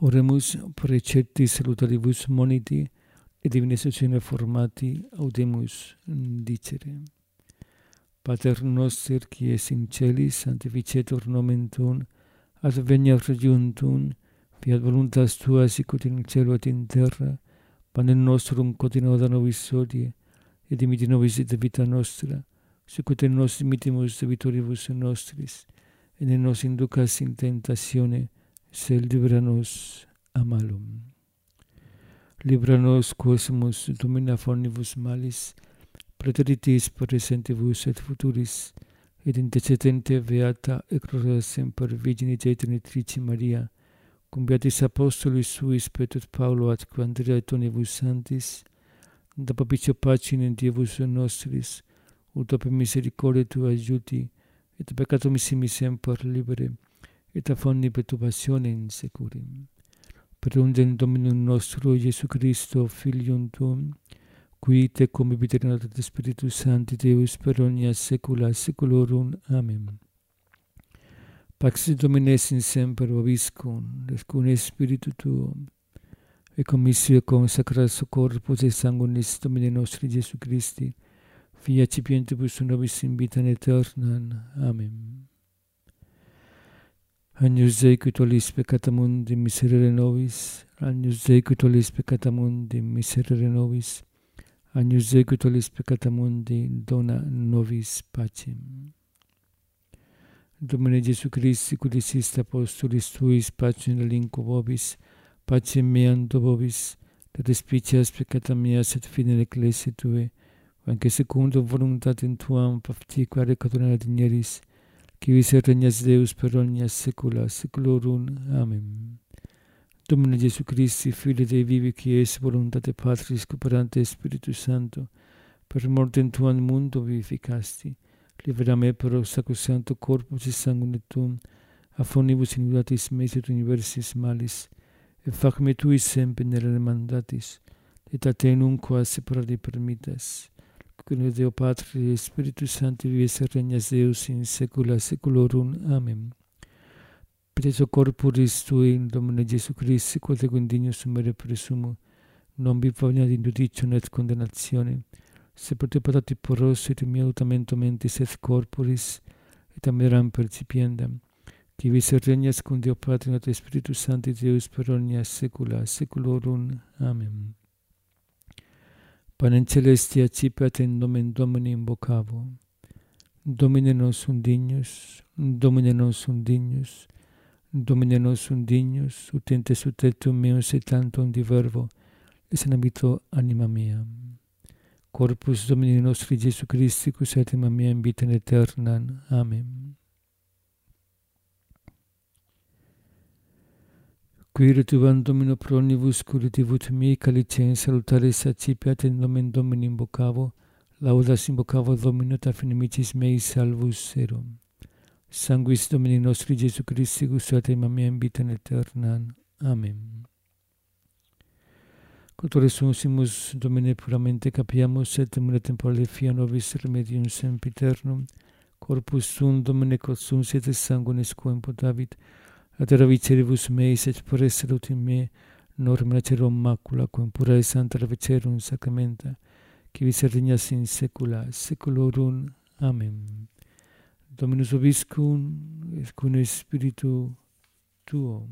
Oremus precepti salutaribus moniti, et divina istruzione formati audemus dicere. Pater noster, qui es in celis, sanctificetur nomen tuum, adveniat regnum tuum, fiat voluntas tua sicut in cielo et in terra. Panem nostrum quotidianum da nobis hodie, et dimitte nobis debita nostra, sicut et nos dimittimus debitoribus nostris, et ne nos inducas in tentatione, sed libera nos a malum. Libera nos quosemus Domine omnibus malis, praeteritis presentibus et futuris, et intercedente beata et gloriosa semper Virgine Genitrice Maria, cum beatis apostolis suis Petrus Paulo atque Andrea et omnibus sanctis, da propicio pacem in Dievus nostris, ut per misericordia tua aiuti, et peccatum missi semper libere, et a fondi perturbationem securim. Per undem Dominum nostro Iesu Christo, Filium tuum, qui te convivit in Spiritus Sancti Deus per omnia saecula saeculorum. Amen. Pax Domini sin semper vobiscum, et cum spiritu tuum, et commissio consacrato corpus et sanguinis Domini nostri Iesu Christi, Fia cipientibus nobis in vitam aeternam. Amen. Agnus Dei, qui tollis peccata mundi, miserere nobis. Agnus Dei, qui tollis peccata mundi, miserere nobis. Agnus Dei, qui tollis peccata mundi, dona nobis pacem. Domine Iesu Christi, qui diciste apostolis tuis, pacem relinquo vobis, pacem meam do vobis, et despicias peccata meas et fidei ecclesiae Tue, anche secundum voluntatem Tuam pacificare catonare digneris, qui vis regnas Deus per omnia saecula saeculorum. Amen. Domine Iesu Christi, Filii Dei vivi, qui es voluntate Patris cooperante Spiritus Sancto, per mortem Tuam mundo vivificasti, libera me per sacrosancto corpus et sanguine Tuum, a fonibus iniquitatis meis et universis malis, et fac me Tui semper nere mandatis, et a Te nunquam separare permittas, qui Deo Patris et Spiritus Sancti vives et regnas Deus in saecula saeculorum. Amen. Preso corporis Tui, Domine Iesu Christi, quod ego indignus sumere presumo, non vi pagna in judicium et condemnatione, se per Te patati poros et mia utamento mentis et corporis, et ameram percipiendam, qui vis et regnas cum Deo Patris et Spiritus Sancti Deus per omnia saecula saeculorum. Amen. Panem celestia cipiat in nomen Domini invocavo. Domine non sum dignus, Domine non sum dignus, Domine non sum dignus, utente sutetum meum se tantum diverbo, et sanabito anima mea. Corpus Domini nostri Iesu Christi, cus anima mea in vitam aeternam. Amen. Quire tuam Domino pro omnibus curativut mihi, calicem salutaris accipiat in nomen Domini invocavo, laudas invocavo Domino, ta inimicis mei salvus erum. Sanguis Domini nostri Iesu Christi, cus anima mea in vitam aeternam. Amen. Quod resursimus Domine puramente capiamus, et temere temporale fia nobis remedium sempiternum, corpus Tuum Domine quod sum et sanguinis quo imputavit, ad viceribus meis et per esserunt in me, norm lacerum macula, quum pura et santa ravecerum sacramenta, qui vis regnas in saecula saeculorum. Amen. Dominus vobiscum, et cum spiritu tuo.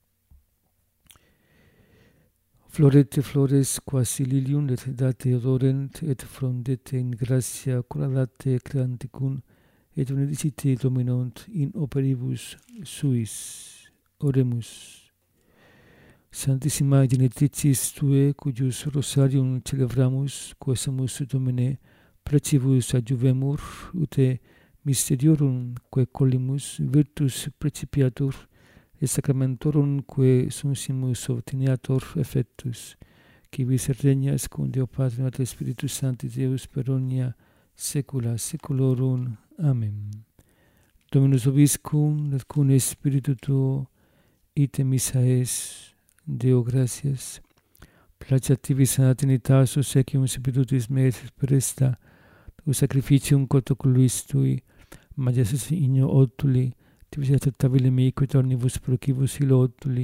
Florete flores quasi lilium, et date odorent, et frondete in gratia coladate canticum, et benedicite dominunt in operibus suis. Oremus. Santissima Genitricis Tue, cuius rosarium celebramus, quesamus Domine precibus adjuvemur, ute mysteriorum quae collimus virtus precipiatur, et sacramentorum quae sunsimus obteniator effectus, qui vis regnas cum Deo Patris et Spiritus Sancti Deus per omnia saecula saeculorum. Amen. Dominus vobiscum, et cum spiritu tuo, ite missa es, Deo gratias. Placeat tibi sana Trinitas, obsequium spiritus meis presta, tu sacrificium cotoculuis Tui, majestas igno otuli, tibis acceptabile mei, quid omnibus procibus ilo otuli,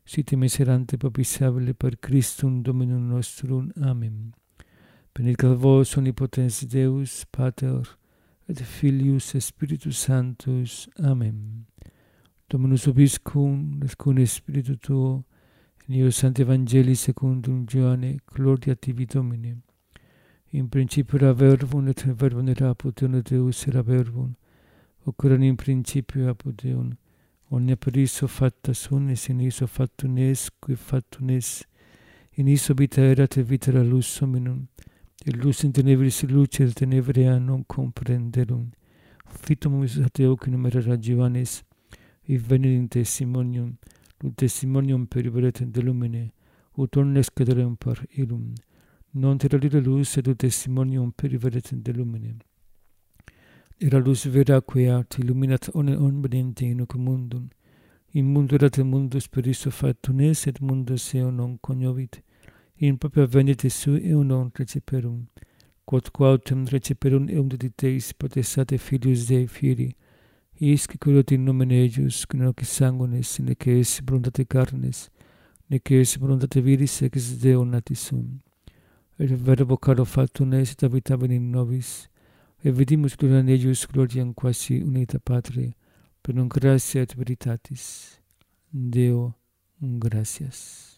sit miserante propitiabile per Christum Dominum nostrum. Amen. Benedicat vos omnipotens Deus, Pater, et Filius, et Spiritus Sanctus. Amen. Dominus vobiscum, et cum spiritu tuo, in eo Sancti Evangelii secundum Ioanne, gloria tibi Domine. In principio era verbum, et verbum era apud Deum, et Deus era verbum, hoc erat in principio apud Deum. Omnia per iso facta sunt, et in iso factum est, qui factum est. In iso vita erat, et vita era lux hominum. Et lux in tenebris luce, et tenebrea non comprenderum. Fitum Iesus Deo, qui numerara Ioannes, et venit in testimonium, testimonium periveretem de lumine, ut omnes caderem per illum. Non era lira lux, et testimonium periveretem de lumine. Era lux vera queat illuminat omniente in hoc mundum. In mundo erat mundus per iso factum est, et mundus eo non cognovit. In propria venite sui eo non receperum. Quod quautem receperum eum dediteis potestate Filius Dei fieri, isque curot in nomine eius, qui non hoc sanguinis, nec es voluntate carnes, nec es voluntate viris, ex Deo natis sum. Et verbo caro factum est, et habitavi in nobis, et vidimus gloriam eius, gloriam quasi unita Patri, per non gratia et veritatis. Deo, gratias.